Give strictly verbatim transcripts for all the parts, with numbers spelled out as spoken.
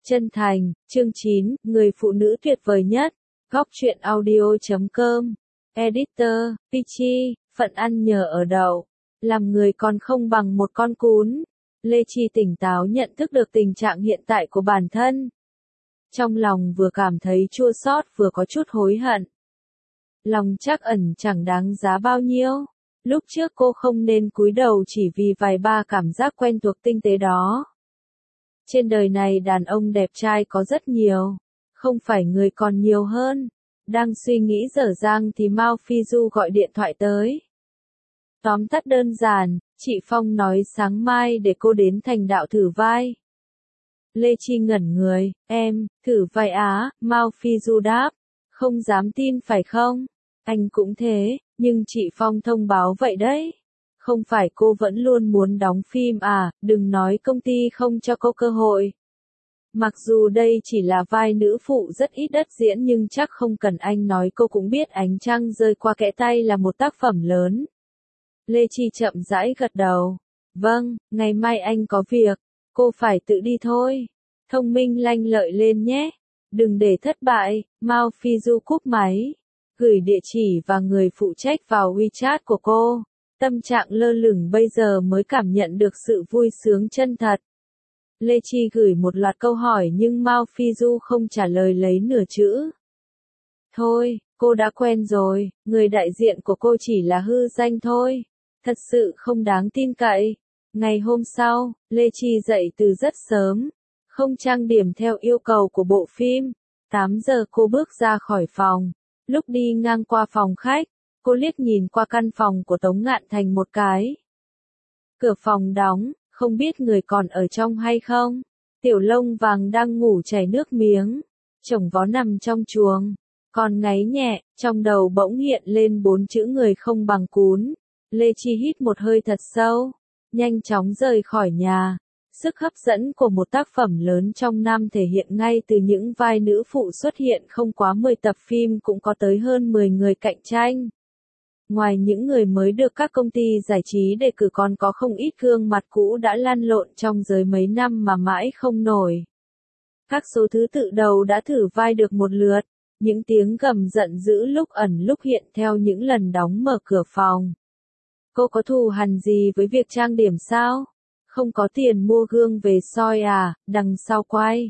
Chân thành, chương chín, người phụ nữ tuyệt vời nhất. Góc truyện audio chấm com. Editor, Peachy, phận ăn nhờ ở đậu. Làm người còn không bằng một con cún. Lê Chi tỉnh táo nhận thức được tình trạng hiện tại của bản thân. Trong lòng vừa cảm thấy chua xót vừa có chút hối hận. Lòng trắc ẩn chẳng đáng giá bao nhiêu. Lúc trước cô không nên cúi đầu chỉ vì vài ba cảm giác quen thuộc tinh tế đó. Trên đời này đàn ông đẹp trai có rất nhiều, không phải người còn nhiều hơn. Đang suy nghĩ dở dang thì Mao Phi Du gọi điện thoại tới. Tóm tắt đơn giản, chị Phong nói sáng mai để cô đến thành đạo thử vai. Lê Chi ngẩn người, em, thử vai á, Mao Phi Du đáp, không dám tin phải không? Anh cũng thế, nhưng chị Phong thông báo vậy đấy. Không phải cô vẫn luôn muốn đóng phim à, đừng nói công ty không cho cô cơ hội. Mặc dù đây chỉ là vai nữ phụ rất ít đất diễn nhưng chắc không cần anh nói cô cũng biết Ánh Trăng Rơi Qua Kẽ Tay là một tác phẩm lớn. Lê Chi chậm rãi gật đầu. Vâng, ngày mai anh có việc, cô phải tự đi thôi. Thông minh lanh lợi lên nhé. Đừng để thất bại. Mao Phi Du cúp máy. Gửi địa chỉ và người phụ trách vào WeChat của cô. Tâm trạng lơ lửng bây giờ mới cảm nhận được sự vui sướng chân thật. Lê Chi gửi một loạt câu hỏi nhưng Mao Phi Du không trả lời lấy nửa chữ. Thôi, cô đã quen rồi, người đại diện của cô chỉ là hư danh thôi. Thật sự không đáng tin cậy. Ngày hôm sau, Lê Chi dậy từ rất sớm. Không trang điểm theo yêu cầu của bộ phim. tám giờ cô bước ra khỏi phòng. Lúc đi ngang qua phòng khách, cô liếc nhìn qua căn phòng của Tống Ngạn Thành một cái. Cửa phòng đóng, không biết người còn ở trong hay không. Tiểu Lông Vàng đang ngủ chảy nước miếng. Chồng vó nằm trong chuồng. Còn ngáy nhẹ, trong đầu bỗng hiện lên bốn chữ người không bằng cún. Lê Chi hít một hơi thật sâu. Nhanh chóng rời khỏi nhà. Sức hấp dẫn của một tác phẩm lớn trong năm thể hiện ngay từ những vai nữ phụ xuất hiện không quá mười tập phim cũng có tới hơn mười người cạnh tranh. Ngoài những người mới được các công ty giải trí đề cử còn có không ít gương mặt cũ đã lăn lộn trong giới mấy năm mà mãi không nổi. Các số thứ tự đầu đã thử vai được một lượt, những tiếng gầm giận dữ lúc ẩn lúc hiện theo những lần đóng mở cửa phòng. Cô có thù hằn gì với việc trang điểm sao? Không có tiền mua gương về soi à, đằng sau quay.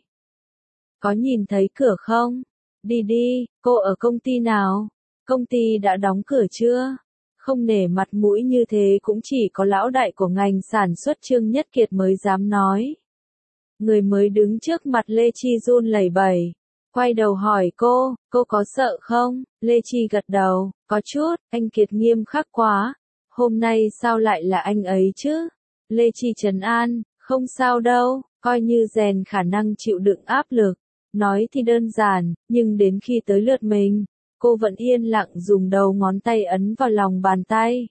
Có nhìn thấy cửa không? Đi đi, cô ở công ty nào? Công ty đã đóng cửa chưa? Không nể mặt mũi như thế cũng chỉ có lão đại của ngành sản xuất Trương Nhất Kiệt mới dám nói. Người mới đứng trước mặt Lê Chi run lẩy bẩy. Quay đầu hỏi cô, cô có sợ không? Lê Chi gật đầu, có chút, anh Kiệt nghiêm khắc quá. Hôm nay sao lại là anh ấy chứ? Lê Chi trấn an, không sao đâu, coi như rèn khả năng chịu đựng áp lực. Nói thì đơn giản, nhưng đến khi tới lượt mình, cô vẫn yên lặng dùng đầu ngón tay ấn vào lòng bàn tay.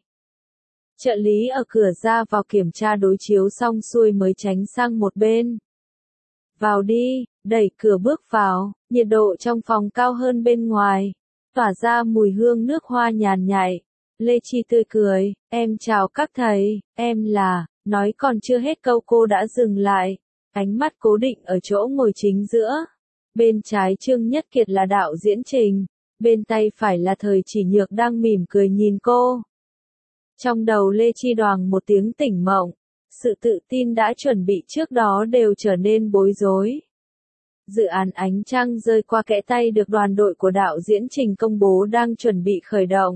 Trợ lý ở cửa ra vào kiểm tra đối chiếu xong xuôi mới tránh sang một bên. Vào đi, đẩy cửa bước vào, nhiệt độ trong phòng cao hơn bên ngoài, tỏa ra mùi hương nước hoa nhàn nhạt. Lê Chi tươi cười, em chào các thầy, em là, nói còn chưa hết câu cô đã dừng lại, ánh mắt cố định ở chỗ ngồi chính giữa. Bên trái Trương Nhất Kiệt là đạo diễn Trình, bên tay phải là Thời Chỉ Nhược đang mỉm cười nhìn cô. Trong đầu Lê Chi đoàng một tiếng tỉnh mộng, sự tự tin đã chuẩn bị trước đó đều trở nên bối rối. Dự án Ánh Trăng Rơi Qua Kẽ Tay được đoàn đội của đạo diễn Trình công bố đang chuẩn bị khởi động.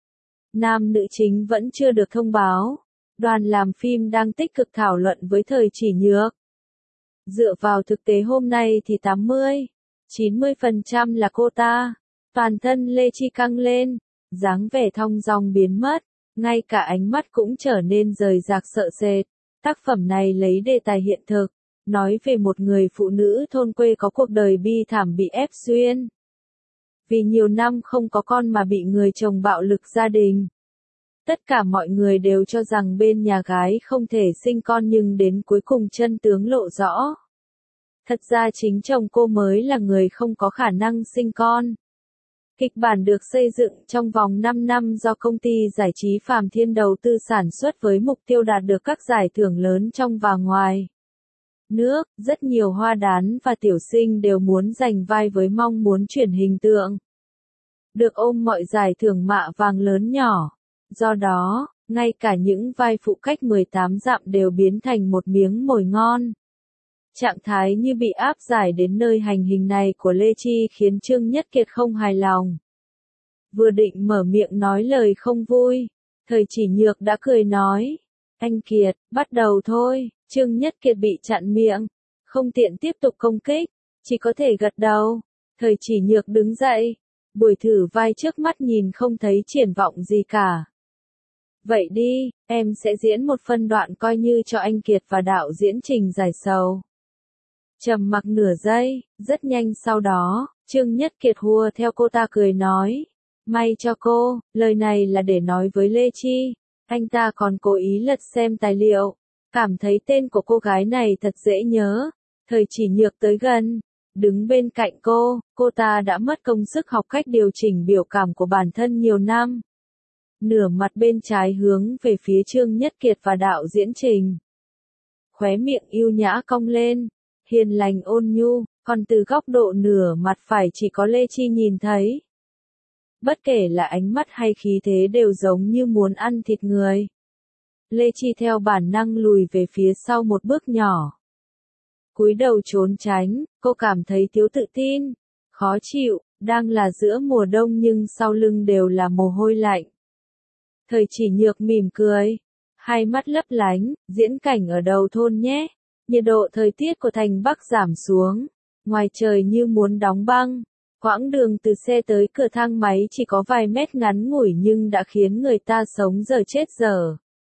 Nam nữ chính vẫn chưa được thông báo. Đoàn làm phim đang tích cực thảo luận với Thời Chỉ Nhược. Dựa vào thực tế hôm nay thì tám mươi, chín mươi phần trăm là cô ta. Toàn thân Lê Chi căng lên, dáng vẻ thong dong biến mất, ngay cả ánh mắt cũng trở nên rời rạc sợ sệt. Tác phẩm này lấy đề tài hiện thực, nói về một người phụ nữ thôn quê có cuộc đời bi thảm bị ép xuyên. Vì nhiều năm không có con mà bị người chồng bạo lực gia đình. Tất cả mọi người đều cho rằng bên nhà gái không thể sinh con nhưng đến cuối cùng chân tướng lộ rõ. Thật ra chính chồng cô mới là người không có khả năng sinh con. Kịch bản được xây dựng trong vòng năm năm do công ty giải trí Phàm Thiên đầu tư sản xuất với mục tiêu đạt được các giải thưởng lớn trong và ngoài. nước, rất nhiều hoa đán và tiểu sinh đều muốn giành vai với mong muốn chuyển hình tượng. Được ôm mọi giải thưởng mạ vàng lớn nhỏ. Do đó, ngay cả những vai phụ cách mười tám dặm đều biến thành một miếng mồi ngon. Trạng thái như bị áp giải đến nơi hành hình này của Lê Chi khiến Trương Nhất Kiệt không hài lòng. Vừa định mở miệng nói lời không vui, Thời Chỉ Nhược đã cười nói, anh Kiệt, bắt đầu thôi. Trương Nhất Kiệt bị chặn miệng, không tiện tiếp tục công kích, chỉ có thể gật đầu. Thời Chỉ Nhược đứng dậy, buổi thử vai trước mắt nhìn không thấy triển vọng gì cả. Vậy đi, em sẽ diễn một phân đoạn coi như cho anh Kiệt và đạo diễn Trình giải sầu. Trầm mặc nửa giây, rất nhanh sau đó, Trương Nhất Kiệt hùa theo cô ta cười nói, may cho cô, lời này là để nói với Lê Chi. Anh ta còn cố ý lật xem tài liệu, cảm thấy tên của cô gái này thật dễ nhớ. Thời Chỉ Nhược tới gần, đứng bên cạnh cô, cô ta đã mất công sức học cách điều chỉnh biểu cảm của bản thân nhiều năm. Nửa mặt bên trái hướng về phía Trương Nhất Kiệt và đạo diễn Trình. Khóe miệng yêu nhã cong lên, hiền lành ôn nhu, còn từ góc độ nửa mặt phải chỉ có Lê Chi nhìn thấy. Bất kể là ánh mắt hay khí thế đều giống như muốn ăn thịt người. Lê Chi theo bản năng lùi về phía sau một bước nhỏ. Cúi đầu trốn tránh, cô cảm thấy thiếu tự tin, khó chịu, đang là giữa mùa đông nhưng sau lưng đều là mồ hôi lạnh. Thời Chỉ Nhược mỉm cười, hai mắt lấp lánh, diễn cảnh ở đầu thôn nhé. Nhiệt độ thời tiết của thành Bắc giảm xuống, ngoài trời như muốn đóng băng. Quãng đường từ xe tới cửa thang máy chỉ có vài mét ngắn ngủi nhưng đã khiến người ta sống giờ chết giờ.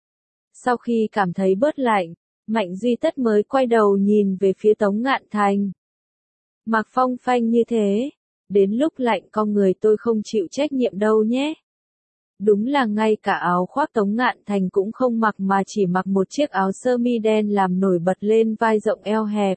Sau khi cảm thấy bớt lạnh, Mạnh Duy Tất mới quay đầu nhìn về phía Tống Ngạn Thành. Mặc phong phanh như thế, đến lúc lạnh con người tôi không chịu trách nhiệm đâu nhé. Đúng là ngay cả áo khoác Tống Ngạn Thành cũng không mặc mà chỉ mặc một chiếc áo sơ mi đen làm nổi bật lên vai rộng eo hẹp.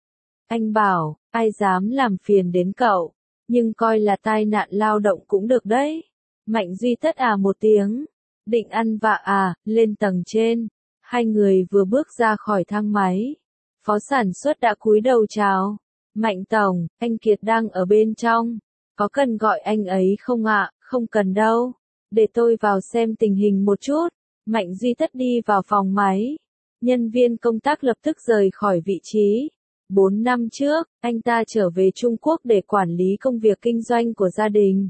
Anh bảo, ai dám làm phiền đến cậu, nhưng coi là tai nạn lao động cũng được đấy. Mạnh Duy Tất à một tiếng, định ăn vạ à, lên tầng trên. Hai người vừa bước ra khỏi thang máy. Phó sản xuất đã cúi đầu chào. Mạnh tổng, anh Kiệt đang ở bên trong. Có cần gọi anh ấy không ạ? Không cần đâu. Để tôi vào xem tình hình một chút. Mạnh Duy Tất đi vào phòng máy. Nhân viên công tác lập tức rời khỏi vị trí. Bốn năm trước, anh ta trở về Trung Quốc để quản lý công việc kinh doanh của gia đình.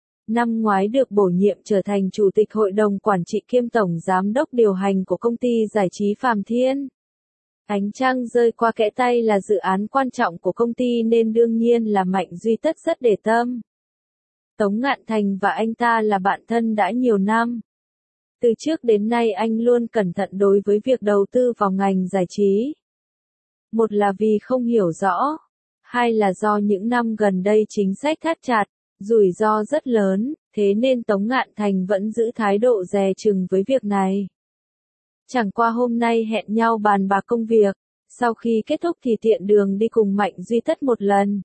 Năm ngoái được bổ nhiệm trở thành chủ tịch hội đồng quản trị kiêm tổng giám đốc điều hành của công ty giải trí Phàm Thiên. Ánh trăng rơi qua kẽ tay là dự án quan trọng của công ty nên đương nhiên là Mạnh Duy Tất rất để tâm. Tống Ngạn Thành và anh ta là bạn thân đã nhiều năm. Từ trước đến nay anh luôn cẩn thận đối với việc đầu tư vào ngành giải trí. Một là vì không hiểu rõ, hai là do những năm gần đây chính sách thắt chặt, rủi ro rất lớn, thế nên Tống Ngạn Thành vẫn giữ thái độ dè chừng với việc này. Chẳng qua hôm nay hẹn nhau bàn bạc công việc, sau khi kết thúc thì tiện đường đi cùng Mạnh Duy Tất một lần.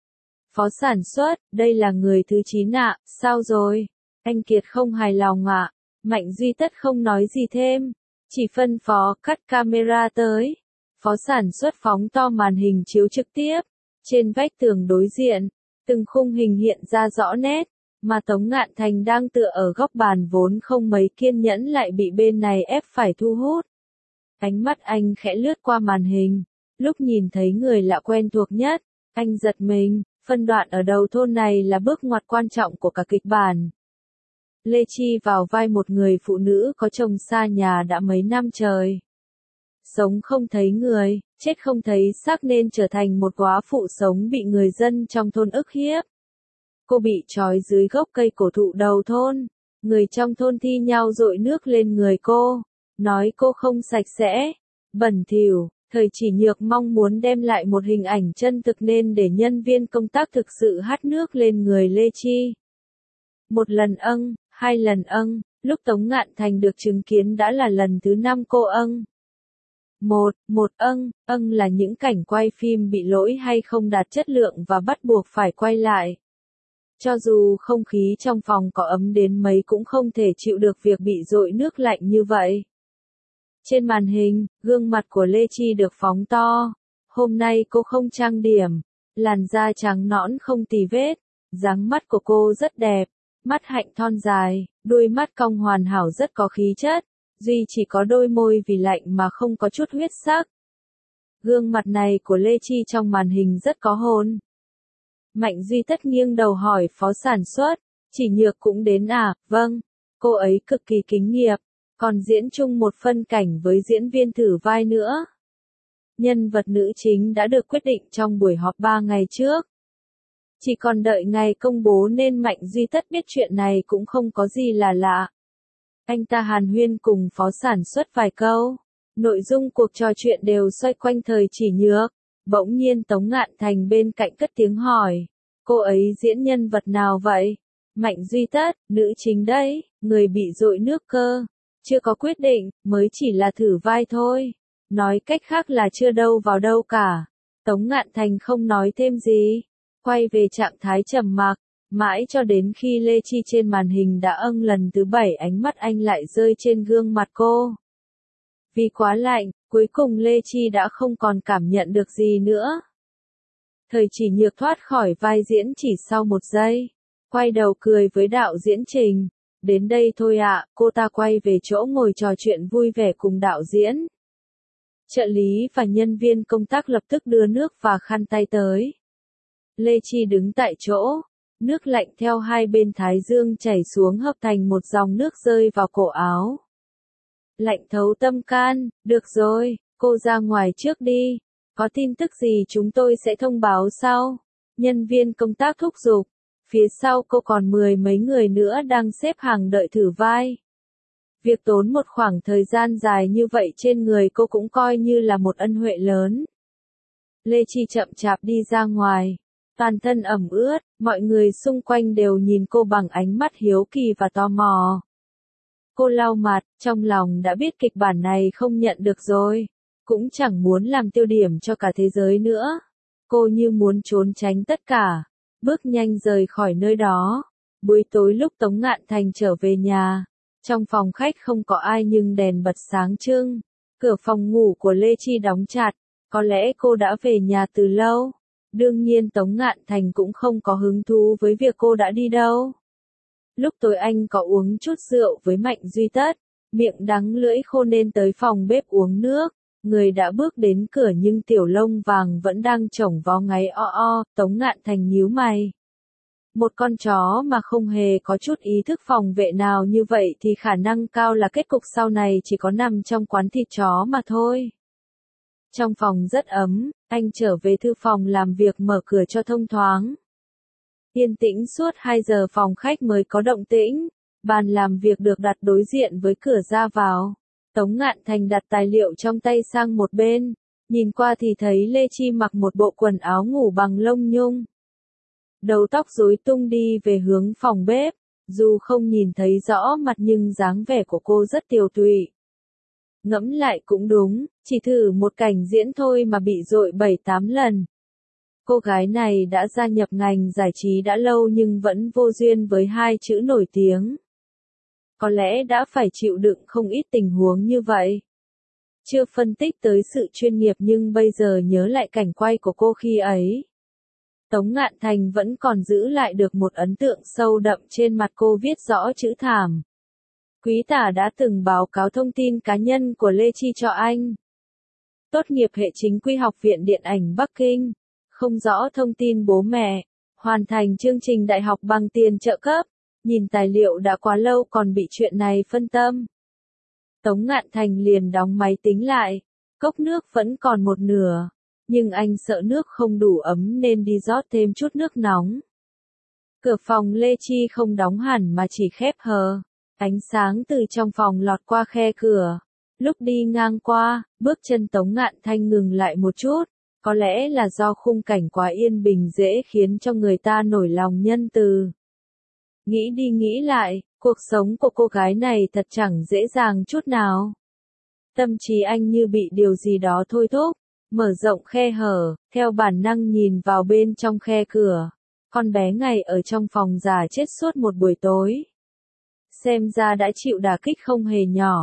Phó sản xuất, đây là người thứ chín ạ, sao rồi? Anh Kiệt không hài lòng ạ. Mạnh Duy Tất không nói gì thêm, chỉ phân phó cắt camera tới. Phó sản xuất phóng to màn hình chiếu trực tiếp, trên vách tường đối diện, từng khung hình hiện ra rõ nét, mà Tống Ngạn Thành đang tựa ở góc bàn vốn không mấy kiên nhẫn lại bị bên này ép phải thu hút. Ánh mắt anh khẽ lướt qua màn hình, lúc nhìn thấy người lạ quen thuộc nhất, anh giật mình, phân đoạn ở đầu thôn này là bước ngoặt quan trọng của cả kịch bản. Lê Chi vào vai một người phụ nữ có chồng xa nhà đã mấy năm trời. Sống không thấy người, chết không thấy xác nên trở thành một góa phụ sống bị người dân trong thôn ức hiếp. Cô bị trói dưới gốc cây cổ thụ đầu thôn, người trong thôn thi nhau dội nước lên người cô, nói cô không sạch sẽ, bẩn thỉu. Thời Chỉ Nhược mong muốn đem lại một hình ảnh chân thực nên để nhân viên công tác thực sự hắt nước lên người Lê Chi. Một lần âng, hai lần âng, lúc Tống Ngạn Thành được chứng kiến đã là lần thứ năm cô âng. Một, một âng, âng là những cảnh quay phim bị lỗi hay không đạt chất lượng và bắt buộc phải quay lại. Cho dù không khí trong phòng có ấm đến mấy cũng không thể chịu được việc bị dội nước lạnh như vậy. Trên màn hình, gương mặt của Lê Chi được phóng to. Hôm nay cô không trang điểm, làn da trắng nõn không tì vết, dáng mắt của cô rất đẹp, mắt hạnh thon dài, đuôi mắt cong hoàn hảo rất có khí chất, duy chỉ có đôi môi vì lạnh mà không có chút huyết sắc. Gương mặt này của Lê Chi trong màn hình rất có hồn. Mạnh Duy Tất nghiêng đầu hỏi phó sản xuất, Chỉ Nhược cũng đến à? Vâng, cô ấy cực kỳ kính nghiệp, còn diễn chung một phân cảnh với diễn viên thử vai nữa. Nhân vật nữ chính đã được quyết định trong buổi họp ba ngày trước. Chỉ còn đợi ngày công bố nên Mạnh Duy Tất biết chuyện này cũng không có gì là lạ. Anh ta hàn huyên cùng phó sản xuất vài câu. Nội dung cuộc trò chuyện đều xoay quanh thời Chỉ Nhược. Bỗng nhiên Tống Ngạn Thành bên cạnh cất tiếng hỏi. Cô ấy diễn nhân vật nào vậy? Mạnh Duy Tất, nữ chính đấy, người bị dội nước cơ. Chưa có quyết định, mới chỉ là thử vai thôi. Nói cách khác là chưa đâu vào đâu cả. Tống Ngạn Thành không nói thêm gì. Quay về trạng thái trầm mặc. Mãi cho đến khi Lê Chi trên màn hình đã âng lần thứ bảy ánh mắt anh lại rơi trên gương mặt cô. Vì quá lạnh, cuối cùng Lê Chi đã không còn cảm nhận được gì nữa. Thời Chỉ Nhược thoát khỏi vai diễn chỉ sau một giây. Quay đầu cười với đạo diễn Trình. Đến đây thôi ạ, cô ta quay về chỗ ngồi trò chuyện vui vẻ cùng đạo diễn. Trợ lý và nhân viên công tác lập tức đưa nước và khăn tay tới. Lê Chi đứng tại chỗ. Nước lạnh theo hai bên thái dương chảy xuống hợp thành một dòng nước rơi vào cổ áo. Lạnh thấu tâm can, được rồi, cô ra ngoài trước đi. Có tin tức gì chúng tôi sẽ thông báo sau. Nhân viên công tác thúc giục. Phía sau cô còn mười mấy người nữa đang xếp hàng đợi thử vai. Việc tốn một khoảng thời gian dài như vậy trên người cô cũng coi như là một ân huệ lớn. Lê Chi chậm chạp đi ra ngoài. Toàn thân ẩm ướt, mọi người xung quanh đều nhìn cô bằng ánh mắt hiếu kỳ và tò mò. Cô lau mặt, trong lòng đã biết kịch bản này không nhận được rồi. Cũng chẳng muốn làm tiêu điểm cho cả thế giới nữa. Cô như muốn trốn tránh tất cả. Bước nhanh rời khỏi nơi đó. Buổi tối lúc Tống Ngạn Thành trở về nhà. Trong phòng khách không có ai nhưng đèn bật sáng trưng. Cửa phòng ngủ của Lê Chi đóng chặt. Có lẽ cô đã về nhà từ lâu. Đương nhiên Tống Ngạn Thành cũng không có hứng thú với việc cô đã đi đâu. Lúc tối anh có uống chút rượu với Mạnh Duy Tất, miệng đắng lưỡi khô nên tới phòng bếp uống nước. Người đã bước đến cửa nhưng tiểu lông vàng vẫn đang chổng vó ngáy o o, Tống Ngạn Thành nhíu mày. Một con chó mà không hề có chút ý thức phòng vệ nào như vậy thì khả năng cao là kết cục sau này chỉ có nằm trong quán thịt chó mà thôi. Trong phòng rất ấm, anh trở về thư phòng làm việc mở cửa cho thông thoáng. Yên tĩnh suốt hai giờ phòng khách mới có động tĩnh, bàn làm việc được đặt đối diện với cửa ra vào. Tống Ngạn Thành đặt tài liệu trong tay sang một bên, nhìn qua thì thấy Lê Chi mặc một bộ quần áo ngủ bằng lông nhung. Đầu tóc rối tung đi về hướng phòng bếp, dù không nhìn thấy rõ mặt nhưng dáng vẻ của cô rất tiều tụy. Ngẫm lại cũng đúng, chỉ thử một cảnh diễn thôi mà bị dội bảy tám lần. Cô gái này đã gia nhập ngành giải trí đã lâu nhưng vẫn vô duyên với hai chữ nổi tiếng. Có lẽ đã phải chịu đựng không ít tình huống như vậy. Chưa phân tích tới sự chuyên nghiệp nhưng bây giờ nhớ lại cảnh quay của cô khi ấy. Tống Ngạn Thành vẫn còn giữ lại được một ấn tượng sâu đậm trên mặt cô viết rõ chữ thảm. Quý tả đã từng báo cáo thông tin cá nhân của Lê Chi cho anh. Tốt nghiệp hệ chính quy Học viện Điện ảnh Bắc Kinh. Không rõ thông tin bố mẹ. Hoàn thành chương trình đại học bằng tiền trợ cấp. Nhìn tài liệu đã quá lâu còn bị chuyện này phân tâm. Tống Ngạn Thành liền đóng máy tính lại. Cốc nước vẫn còn một nửa. Nhưng anh sợ nước không đủ ấm nên đi rót thêm chút nước nóng. Cửa phòng Lê Chi không đóng hẳn mà chỉ khép hờ. Ánh sáng từ trong phòng lọt qua khe cửa. Lúc đi ngang qua, bước chân Tống Ngạn Thanh ngừng lại một chút. Có lẽ là do khung cảnh quá yên bình dễ khiến cho người ta nổi lòng nhân từ. Nghĩ đi nghĩ lại, cuộc sống của cô gái này thật chẳng dễ dàng chút nào. Tâm trí anh như bị điều gì đó thôi thúc, mở rộng khe hở, theo bản năng nhìn vào bên trong khe cửa. Con bé ngày ở trong phòng già chết suốt một buổi tối. Xem ra đã chịu đả kích không hề nhỏ.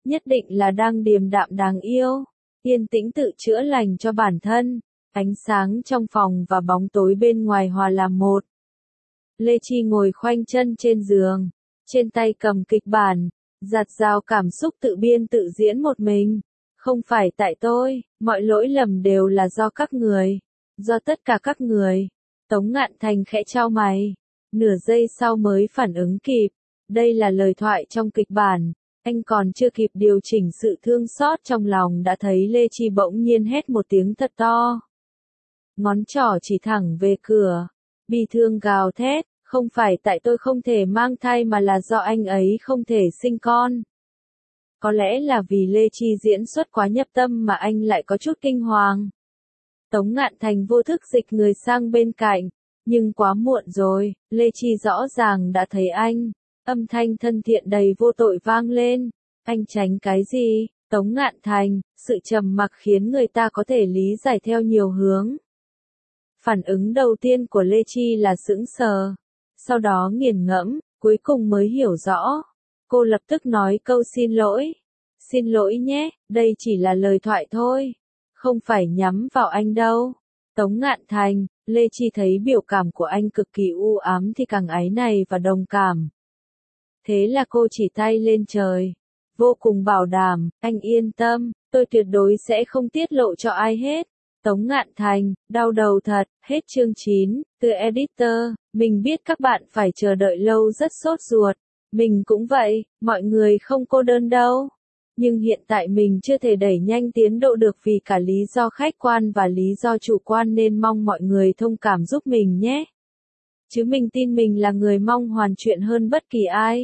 nhất định là đang điềm đạm đáng yêu, yên tĩnh tự chữa lành cho bản thân, ánh sáng trong phòng và bóng tối bên ngoài hòa làm một. Lê Chi ngồi khoanh chân trên giường, trên tay cầm kịch bản, giạt rào cảm xúc tự biên tự diễn một mình. Không phải tại tôi, mọi lỗi lầm đều là do các người, do tất cả các người. Tống Ngạn Thành khẽ chau mày, nửa giây sau mới phản ứng kịp, đây là lời thoại trong kịch bản, anh còn chưa kịp điều chỉnh sự thương xót trong lòng đã thấy Lê Chi bỗng nhiên hét một tiếng thật to. Ngón trỏ chỉ thẳng về cửa, bi thương gào thét, không phải tại tôi không thể mang thai mà là do anh ấy không thể sinh con. Có lẽ là vì Lê Chi diễn xuất quá nhập tâm mà anh lại có chút kinh hoàng. Tống Ngạn Thành vô thức dịch người sang bên cạnh, nhưng quá muộn rồi, Lê Chi rõ ràng đã thấy anh. Âm thanh thân thiện đầy vô tội vang lên. Anh tránh cái gì? Tống Ngạn Thành, sự trầm mặc khiến người ta có thể lý giải theo nhiều hướng. Phản ứng đầu tiên của Lê Chi là sững sờ, sau đó nghiền ngẫm, cuối cùng mới hiểu rõ. Cô lập tức nói câu xin lỗi. Xin lỗi nhé, đây chỉ là lời thoại thôi. Không phải nhắm vào anh đâu. Tống Ngạn Thành, Lê Chi thấy biểu cảm của anh cực kỳ u ám thì càng áy này và đồng cảm. Thế là cô chỉ tay lên trời. Vô cùng bảo đảm, anh yên tâm, tôi tuyệt đối sẽ không tiết lộ cho ai hết. Tống Ngạn Thành, đau đầu thật, hết chương chín, từ editor, mình biết các bạn phải chờ đợi lâu rất sốt ruột. Mình cũng vậy, mọi người không cô đơn đâu. Nhưng hiện tại mình chưa thể đẩy nhanh tiến độ được vì cả lý do khách quan và lý do chủ quan nên mong mọi người thông cảm giúp mình nhé. Chứ mình tin mình là người mong hoàn chuyện hơn bất kỳ ai.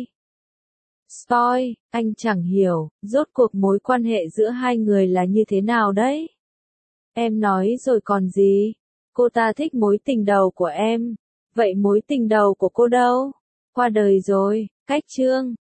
Spoil, anh chẳng hiểu, rốt cuộc mối quan hệ giữa hai người là như thế nào đấy. Em nói rồi còn gì, cô ta thích mối tình đầu của em, vậy mối tình đầu của cô đâu? Qua đời rồi, cách chương.